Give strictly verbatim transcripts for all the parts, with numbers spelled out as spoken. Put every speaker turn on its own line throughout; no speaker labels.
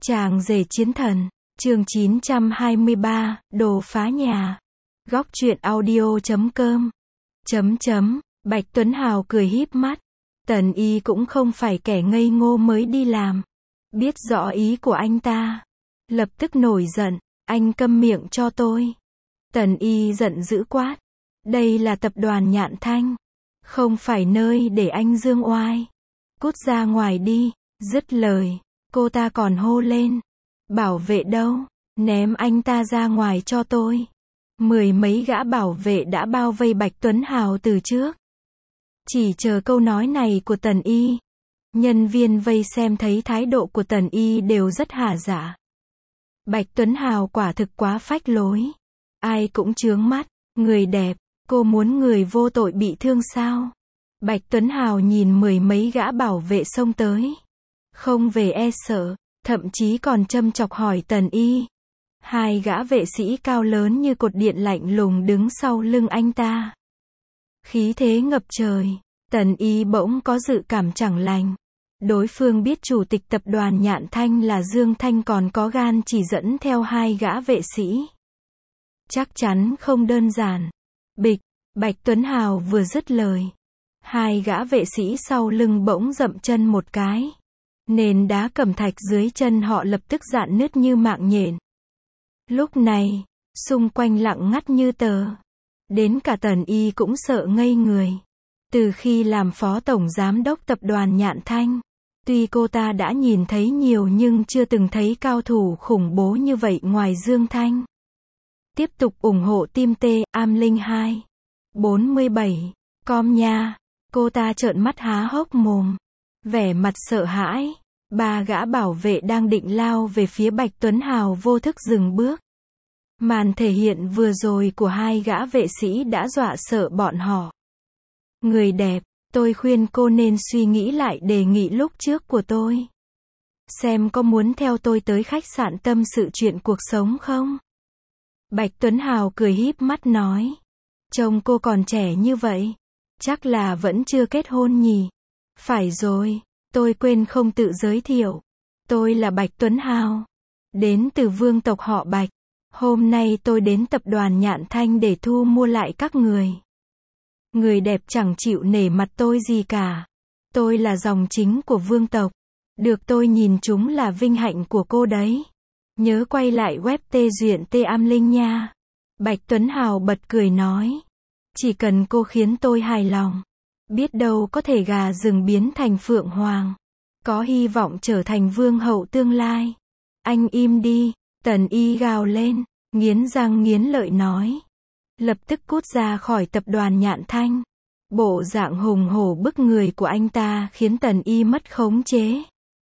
Chàng rể chiến thần, chương chín trăm hai mươi ba, đồ phá nhà. Góc truyện audio chấm com. Chấm chấm, Bạch Tuấn Hào cười híp mắt. Tần Y cũng không phải kẻ ngây ngô mới đi làm. Biết rõ ý của anh ta. Lập tức nổi giận, anh câm miệng cho tôi. Tần Y giận dữ quát. Đây là tập đoàn Nhạn Thanh. Không phải nơi để anh dương oai. Cút ra ngoài đi, dứt lời. Cô ta còn hô lên. Bảo vệ đâu? Ném anh ta ra ngoài cho tôi. Mười mấy gã bảo vệ đã bao vây Bạch Tuấn Hào từ trước. Chỉ chờ câu nói này của Tần Y. Nhân viên vây xem thấy thái độ của Tần Y đều rất hả dạ. Bạch Tuấn Hào quả thực quá phách lối. Ai cũng chướng mắt. Người đẹp, cô muốn người vô tội bị thương sao? Bạch Tuấn Hào nhìn mười mấy gã bảo vệ xông tới. Không về e sợ, thậm chí còn châm chọc hỏi Tần Y. Hai gã vệ sĩ cao lớn như cột điện lạnh lùng đứng sau lưng anh ta. Khí thế ngập trời, Tần Y bỗng có dự cảm chẳng lành. Đối phương biết chủ tịch tập đoàn Nhạn Thanh là Dương Thanh còn có gan chỉ dẫn theo hai gã vệ sĩ. Chắc chắn không đơn giản. Bịch, Bạch Tuấn Hào vừa dứt lời. Hai gã vệ sĩ sau lưng bỗng dậm chân một cái. Nền đá cẩm thạch dưới chân họ lập tức rạn nứt như mạng nhện. Lúc này, xung quanh lặng ngắt như tờ. Đến cả Tần Y cũng sợ ngây người. Từ khi làm phó tổng giám đốc tập đoàn Nhạn Thanh, tuy cô ta đã nhìn thấy nhiều nhưng chưa từng thấy cao thủ khủng bố như vậy ngoài Dương Thanh. Tiếp tục ủng hộ team T, Am Linh hai. bốn mươi bảy, com nha. Cô ta trợn mắt há hốc mồm. Vẻ mặt sợ hãi. Ba gã bảo vệ đang định lao về phía Bạch Tuấn Hào vô thức dừng bước. Màn thể hiện vừa rồi của hai gã vệ sĩ đã dọa sợ bọn họ. Người đẹp, tôi khuyên cô nên suy nghĩ lại đề nghị lúc trước của tôi. Xem có muốn theo tôi tới khách sạn tâm sự chuyện cuộc sống không? Bạch Tuấn Hào cười híp mắt nói. Trông cô còn trẻ như vậy. Chắc là vẫn chưa kết hôn nhỉ? Phải rồi, tôi quên không tự giới thiệu. Tôi là Bạch Tuấn Hào. Đến từ vương tộc họ Bạch. Hôm nay tôi đến tập đoàn Nhạn Thanh để thu mua lại các người. Người đẹp chẳng chịu nể mặt tôi gì cả. Tôi là dòng chính của vương tộc. Được tôi nhìn chúng là vinh hạnh của cô đấy. Nhớ quay lại web tê duyện T Am Linh nha. Bạch Tuấn Hào bật cười nói. Chỉ cần cô khiến tôi hài lòng. Biết đâu có thể gà rừng biến thành phượng hoàng. Có hy vọng trở thành vương hậu tương lai. Anh im đi, Tần Y gào lên, nghiến răng nghiến lợi nói. Lập tức cút ra khỏi tập đoàn Nhạn Thanh. Bộ dạng hùng hổ bức người của anh ta khiến Tần Y mất khống chế.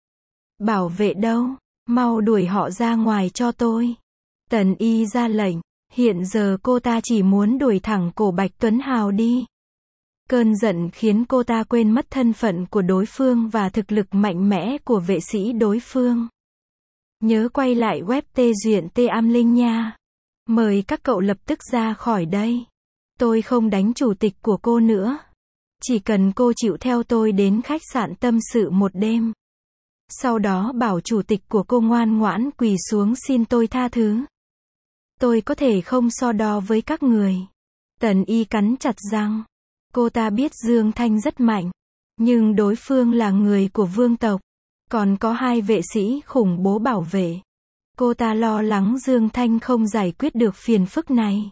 Bảo vệ đâu, mau đuổi họ ra ngoài cho tôi. Tần Y ra lệnh, hiện giờ cô ta chỉ muốn đuổi thẳng cổ Bạch Tuấn Hào đi. Cơn giận khiến cô ta quên mất thân phận của đối phương và thực lực mạnh mẽ của vệ sĩ đối phương. Nhớ quay lại web tê duyện T Am Linh nha. Mời các cậu lập tức ra khỏi đây. Tôi không đánh chủ tịch của cô nữa. Chỉ cần cô chịu theo tôi đến khách sạn tâm sự một đêm. Sau đó bảo chủ tịch của cô ngoan ngoãn quỳ xuống xin tôi tha thứ. Tôi có thể không so đo với các người. Tần Y cắn chặt răng. Cô ta biết Dương Thanh rất mạnh. Nhưng đối phương là người của vương tộc. Còn có hai vệ sĩ khủng bố bảo vệ. Cô ta lo lắng Dương Thanh không giải quyết được phiền phức này.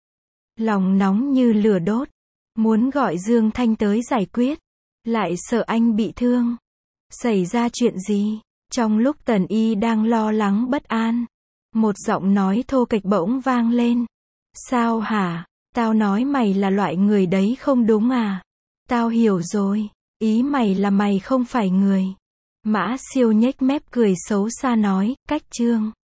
Lòng nóng như lửa đốt. Muốn gọi Dương Thanh tới giải quyết. Lại sợ anh bị thương. Xảy ra chuyện gì? Trong lúc Tần Y đang lo lắng bất an. Một giọng nói thô kệch bỗng vang lên. Sao hả? Tao nói mày là loại người đấy không đúng à? Tao hiểu rồi. Ý mày là mày không phải người. Mã Siêu nhếch mép cười xấu xa nói, cách chương.